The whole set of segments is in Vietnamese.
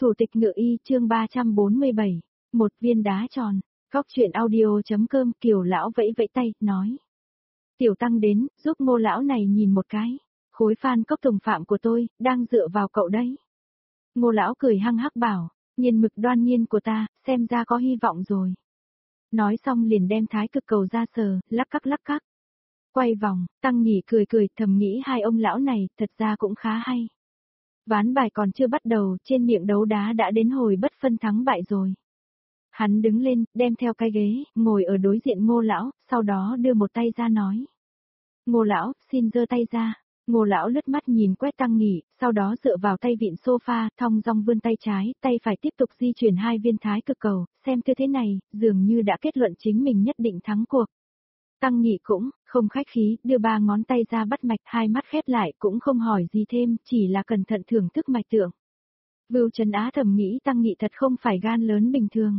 Thủ tịch Ngự Y chương 347, một viên đá tròn, góc chuyện audio.com. Kiều lão vẫy vẫy tay, nói. Tiểu tăng đến, giúp Ngô lão này nhìn một cái. Khối phan cốc tùng phạm của tôi, đang dựa vào cậu đấy. Ngô lão cười hăng hắc bảo, nhiên mực đoan nhiên của ta, xem ra có hy vọng rồi. Nói xong liền đem thái cực cầu ra sờ, lắc cắc. Quay vòng, tăng nhỉ cười thầm nghĩ hai ông lão này, thật ra cũng khá hay. Ván bài còn chưa bắt đầu, trên miệng đấu đá đã đến hồi bất phân thắng bại rồi. Hắn đứng lên, đem theo cái ghế, ngồi ở đối diện Ngô lão, sau đó đưa một tay ra nói. Ngô lão, xin giơ tay ra. Ngô lão lướt mắt nhìn quét tăng nghỉ, sau đó dựa vào tay vịn sofa, thong dong vươn tay trái, tay phải tiếp tục di chuyển hai viên thái cực cầu, xem tư thế này, dường như đã kết luận chính mình nhất định thắng cuộc. Tăng Nghị cũng, không khách khí, đưa ba ngón tay ra bắt mạch, hai mắt khép lại cũng không hỏi gì thêm, chỉ là cẩn thận thưởng thức mạch tượng. Vưu Trấn Á thầm nghĩ Tăng Nghị thật không phải gan lớn bình thường.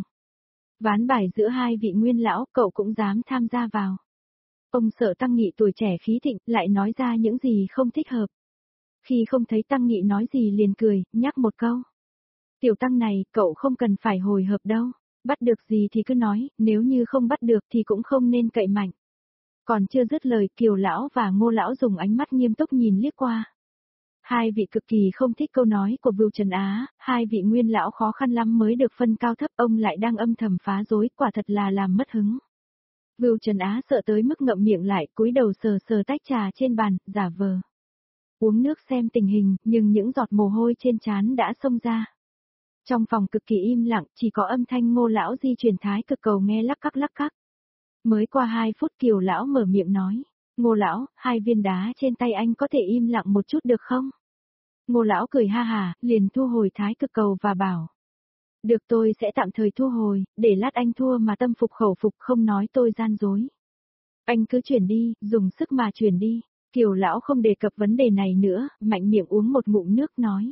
Ván bài giữa hai vị nguyên lão, cậu cũng dám tham gia vào. Ông sợ Tăng Nghị tuổi trẻ khí thịnh, lại nói ra những gì không thích hợp. Khi không thấy Tăng Nghị nói gì liền cười, nhắc một câu. Tiểu Tăng này, cậu không cần phải hồi hộp đâu. Bắt được gì thì cứ nói, nếu như không bắt được thì cũng không nên cậy mạnh. Còn chưa dứt lời, Kiều lão và Ngô lão dùng ánh mắt nghiêm túc nhìn liếc qua. Hai vị cực kỳ không thích câu nói của Vưu Trấn Á, hai vị nguyên lão khó khăn lắm mới được phân cao thấp, ông lại đang âm thầm phá rối, quả thật là làm mất hứng. Vưu Trấn Á sợ tới mức ngậm miệng lại, cúi đầu sờ tách trà trên bàn, giả vờ uống nước xem tình hình, nhưng những giọt mồ hôi trên trán đã xông ra. Trong phòng cực kỳ im lặng, chỉ có âm thanh Ngô lão di chuyển thái cực cầu nghe lắc cắc. Mới qua 2 phút Kiều lão mở miệng nói, Ngô lão, hai viên đá trên tay anh có thể im lặng một chút được không? Ngô lão cười ha hà, liền thu hồi thái cực cầu và bảo. Được, tôi sẽ tạm thời thu hồi, để lát anh thua mà tâm phục khẩu phục, không nói tôi gian dối. Anh cứ chuyển đi, dùng sức mà chuyển đi. Kiều lão không đề cập vấn đề này nữa, mạnh miệng uống một ngụm nước nói.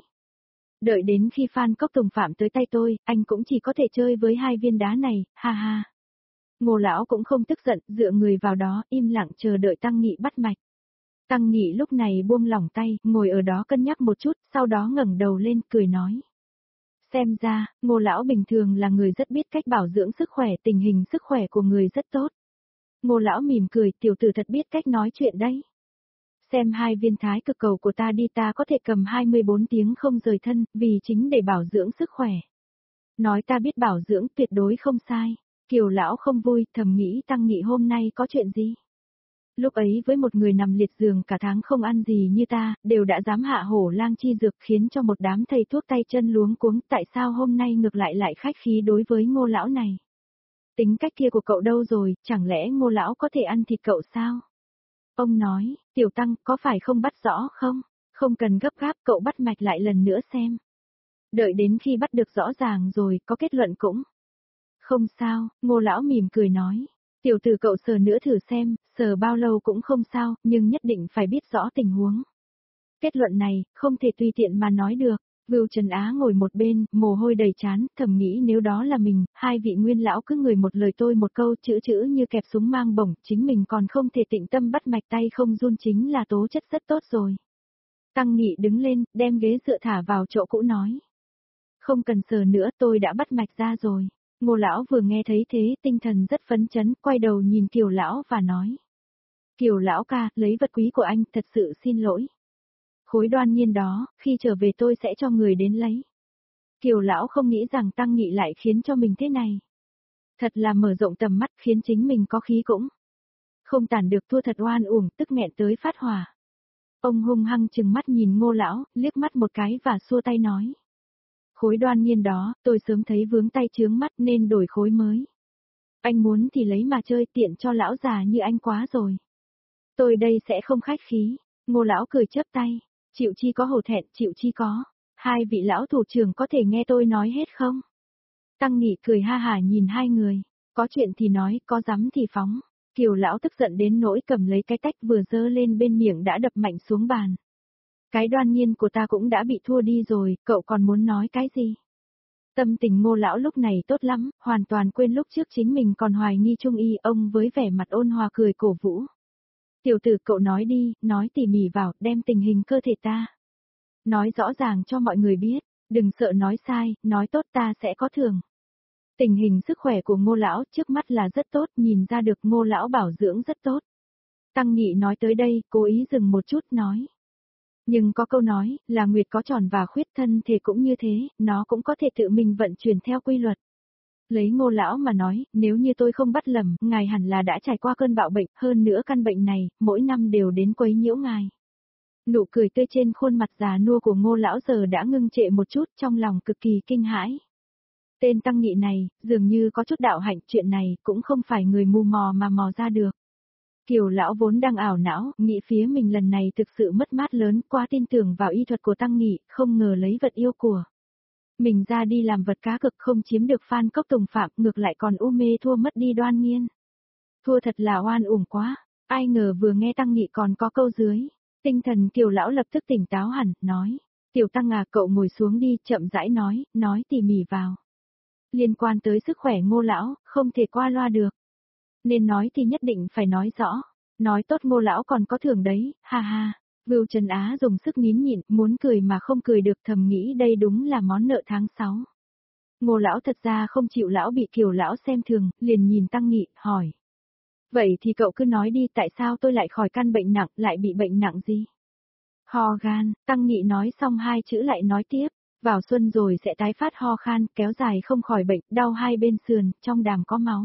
Đợi đến khi Phan Cốc Tùng phạm tới tay tôi, anh cũng chỉ có thể chơi với hai viên đá này, ha ha. Ngô lão cũng không tức giận, dựa người vào đó, im lặng chờ đợi Tăng Nghị bắt mạch. Tăng Nghị lúc này buông lỏng tay, ngồi ở đó cân nhắc một chút, sau đó ngẩng đầu lên, cười nói. Xem ra, Ngô lão bình thường là người rất biết cách bảo dưỡng sức khỏe, tình hình sức khỏe của người rất tốt. Ngô lão mỉm cười, tiểu tử thật biết cách nói chuyện đấy. Xem hai viên thái cực cầu của ta đi, ta có thể cầm 24 tiếng không rời thân, vì chính để bảo dưỡng sức khỏe. Nói ta biết bảo dưỡng tuyệt đối không sai. Kiều lão không vui, thầm nghĩ Tăng Nghị hôm nay có chuyện gì. Lúc ấy với một người nằm liệt giường cả tháng không ăn gì như ta, đều đã dám hạ hổ lang chi dược khiến cho một đám thầy thuốc tay chân luống cuống, tại sao hôm nay ngược lại khách khí đối với Ngô lão này. Tính cách kia của cậu đâu rồi, chẳng lẽ Ngô lão có thể ăn thịt cậu sao? Ông nói, Tiểu Tăng, có phải không bắt rõ không? Không cần gấp gáp, cậu bắt mạch lại lần nữa xem. Đợi đến khi bắt được rõ ràng rồi, có kết luận cũng. Không sao, Ngô lão mỉm cười nói. Tiểu tử cậu sờ nữa thử xem, sờ bao lâu cũng không sao, nhưng nhất định phải biết rõ tình huống. Kết luận này, không thể tùy tiện mà nói được. Vưu Trấn Á ngồi một bên, mồ hôi đầy trán, thầm nghĩ nếu đó là mình, hai vị nguyên lão cứ người một lời tôi một câu, chữ như kẹp súng mang bổng, chính mình còn không thể tịnh tâm bắt mạch, tay không run chính là tố chất rất tốt rồi. Tăng Nghị đứng lên, đem ghế dựa thả vào chỗ cũ nói. Không cần sờ nữa, tôi đã bắt mạch ra rồi. Ngô lão vừa nghe thấy thế, tinh thần rất phấn chấn, quay đầu nhìn Kiều lão và nói. Kiều lão ca, lấy vật quý của anh, thật sự xin lỗi. Khối đoan nhiên đó, khi trở về tôi sẽ cho người đến lấy. Kiều lão không nghĩ rằng Tăng Nghị lại khiến cho mình thế này. Thật là mở rộng tầm mắt, khiến chính mình có khí cũng. Không tản được, thua thật oan uổng, tức nghẹn tới phát hỏa. Ông hung hăng chừng mắt nhìn Ngô lão, liếc mắt một cái và xua tay nói. Khối đoan nhiên đó, tôi sớm thấy vướng tay chướng mắt nên đổi khối mới. Anh muốn thì lấy mà chơi, tiện cho lão già như anh quá rồi. Tôi đây sẽ không khách khí. Ngô lão cười chớp tay. Chịu chi có hổ thẹn, chịu chi có. Hai vị lão thủ trưởng có thể nghe tôi nói hết không? Tăng Nghị cười ha hả nhìn hai người. Có chuyện thì nói, có dám thì phóng. Kiều lão tức giận đến nỗi cầm lấy cái tách vừa giơ lên bên miệng đã đập mạnh xuống bàn. Cái đoan nhiên của ta cũng đã bị thua đi rồi, cậu còn muốn nói cái gì? Tâm tình Ngô lão lúc này tốt lắm, hoàn toàn quên lúc trước chính mình còn hoài nghi trung y, ông với vẻ mặt ôn hòa cười cổ vũ. Tiểu tử cậu nói đi, nói tỉ mỉ vào, đem tình hình cơ thể ta. Nói rõ ràng cho mọi người biết, Đừng sợ nói sai, nói tốt ta sẽ có thưởng. Tình hình sức khỏe của Ngô lão trước mắt là rất tốt, nhìn ra được Ngô lão bảo dưỡng rất tốt. Tăng Nghị nói tới đây, cố ý dừng một chút nói. Nhưng có câu nói, là nguyệt có tròn và khuyết, thân thể cũng như thế, nó cũng có thể tự mình vận chuyển theo quy luật. Lấy Ngô lão mà nói, nếu như tôi không bắt lầm, ngài hẳn là đã trải qua cơn bạo bệnh, hơn nữa căn bệnh này, mỗi năm đều đến quấy nhiễu ngài. Nụ cười tươi trên khuôn mặt già nua của Ngô lão giờ đã ngưng trệ một chút, trong lòng cực kỳ kinh hãi. Tên Tăng Nghị này, dường như có chút đạo hạnh, chuyện này cũng không phải người mù mò mà mò ra được. Kiều lão vốn đang ảo não, nghĩ phía mình lần này thực sự mất mát lớn, quá tin tưởng vào y thuật của Tăng Nghị, không ngờ lấy vật yêu của mình ra đi làm vật cá cực, không chiếm được Phan Cốc Tùng Phạm, ngược lại còn u mê thua mất đi Đoan Nghiên. Thua thật là oan uổng quá, ai ngờ vừa nghe Tăng Nghị còn có câu dưới. Tinh thần Kiều lão lập tức tỉnh táo hẳn, nói. Tiểu Tăng à, cậu ngồi xuống đi, chậm rãi nói tỉ mỉ vào. Liên quan tới sức khỏe Ngô lão, không thể qua loa được. Nên nói thì nhất định phải nói rõ. Nói tốt Ngô lão còn có thưởng đấy, ha ha. Vưu Trần Á dùng sức nín nhịn, muốn cười mà không cười được, thầm nghĩ đây đúng là món nợ tháng 6. Ngô lão thật ra không chịu lão bị Kiều lão xem thường, liền nhìn Tăng Nghị, hỏi. Vậy thì cậu cứ nói đi, tại sao tôi lại khỏi căn bệnh nặng, lại bị bệnh nặng gì? Ho gan, Tăng Nghị nói xong hai chữ lại nói tiếp. Vào xuân rồi sẽ tái phát ho khan, kéo dài không khỏi bệnh, đau hai bên sườn, trong đàm có máu.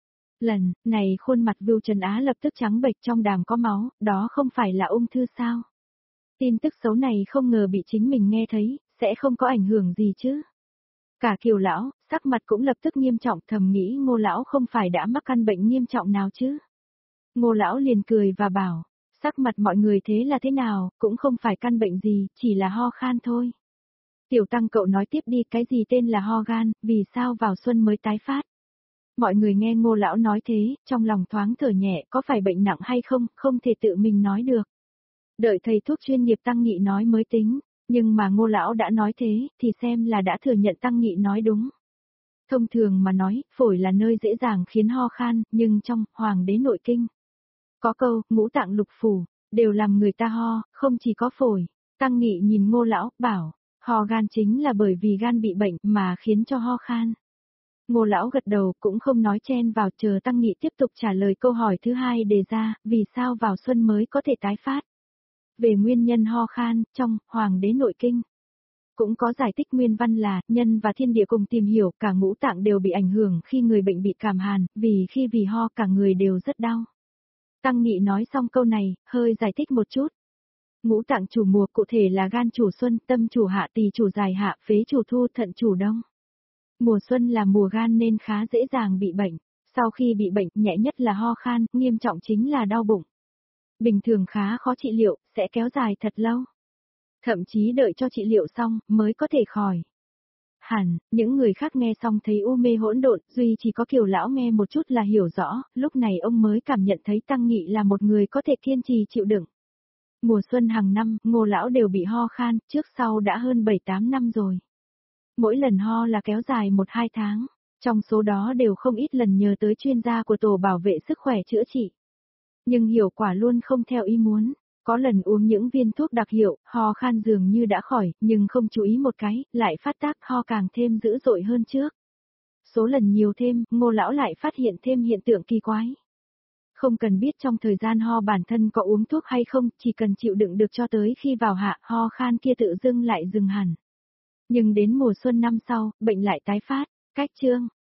Lần này khuôn mặt Vưu Trần Á lập tức trắng bệch, trong đàm có máu, đó không phải là ung thư sao? Tin tức xấu này không ngờ bị chính mình nghe thấy, sẽ không có ảnh hưởng gì chứ? Cả Kiều lão, sắc mặt cũng lập tức nghiêm trọng, thầm nghĩ Ngô lão không phải đã mắc căn bệnh nghiêm trọng nào chứ? Ngô lão liền cười và bảo, sắc mặt mọi người thế là thế nào, cũng không phải căn bệnh gì, chỉ là ho khan thôi. Tiểu Tăng cậu nói tiếp đi, cái gì tên là ho gan, vì sao vào xuân mới tái phát? Mọi người nghe Ngô lão nói thế, trong lòng thoáng thở nhẹ, có phải bệnh nặng hay không, không thể tự mình nói được. Đợi thầy thuốc chuyên nghiệp Tăng Nghị nói mới tính, nhưng mà Ngô lão đã nói thế, thì xem là đã thừa nhận Tăng Nghị nói đúng. Thông thường mà nói, phổi là nơi dễ dàng khiến ho khan, nhưng trong Hoàng đế nội kinh có câu, ngũ tạng lục phủ, đều làm người ta ho, không chỉ có phổi. Tăng Nghị nhìn Ngô lão, bảo, ho gan chính là bởi vì gan bị bệnh mà khiến cho ho khan. Ngô lão gật đầu cũng không nói chen vào, chờ Tăng Nghị tiếp tục trả lời câu hỏi thứ hai đề ra, vì sao vào xuân mới có thể tái phát. Về nguyên nhân ho khan, trong Hoàng đế nội kinh cũng có giải thích nguyên văn là, nhân và thiên địa cùng tìm hiểu, cả ngũ tạng đều bị ảnh hưởng khi người bệnh bị cảm hàn, vì ho cả người đều rất đau. Tăng Nghị nói xong câu này, hơi giải thích một chút. Ngũ tạng chủ mùa cụ thể là gan chủ xuân, tâm chủ hạ, tỳ chủ dài hạ, phế chủ thu, thận chủ đông. Mùa xuân là mùa gan nên khá dễ dàng bị bệnh. Sau khi bị bệnh, nhẹ nhất là ho khan, nghiêm trọng chính là đau bụng. Bình thường khá khó trị liệu, sẽ kéo dài thật lâu. Thậm chí đợi cho trị liệu xong, mới có thể khỏi. Hẳn, những người khác nghe xong thấy u mê hỗn độn, duy chỉ có Kiều lão nghe một chút là hiểu rõ, lúc này ông mới cảm nhận thấy Tăng Nghị là một người có thể kiên trì chịu đựng. Mùa xuân hàng năm, Ngô lão đều bị ho khan, trước sau đã hơn 7-8 năm rồi. Mỗi lần ho là kéo dài 1-2 tháng, trong số đó đều không ít lần nhờ tới chuyên gia của tổ bảo vệ sức khỏe chữa trị. Nhưng hiệu quả luôn không theo ý muốn. Có lần uống những viên thuốc đặc hiệu, ho khan dường như đã khỏi, nhưng không chú ý một cái, lại phát tác ho càng thêm dữ dội hơn trước. Số lần nhiều thêm, Ngô lão lại phát hiện thêm hiện tượng kỳ quái. Không cần biết trong thời gian ho bản thân có uống thuốc hay không, chỉ cần chịu đựng được cho tới khi vào hạ, ho khan kia tự dưng lại dừng hẳn. Nhưng đến mùa xuân năm sau, bệnh lại tái phát. Cách chương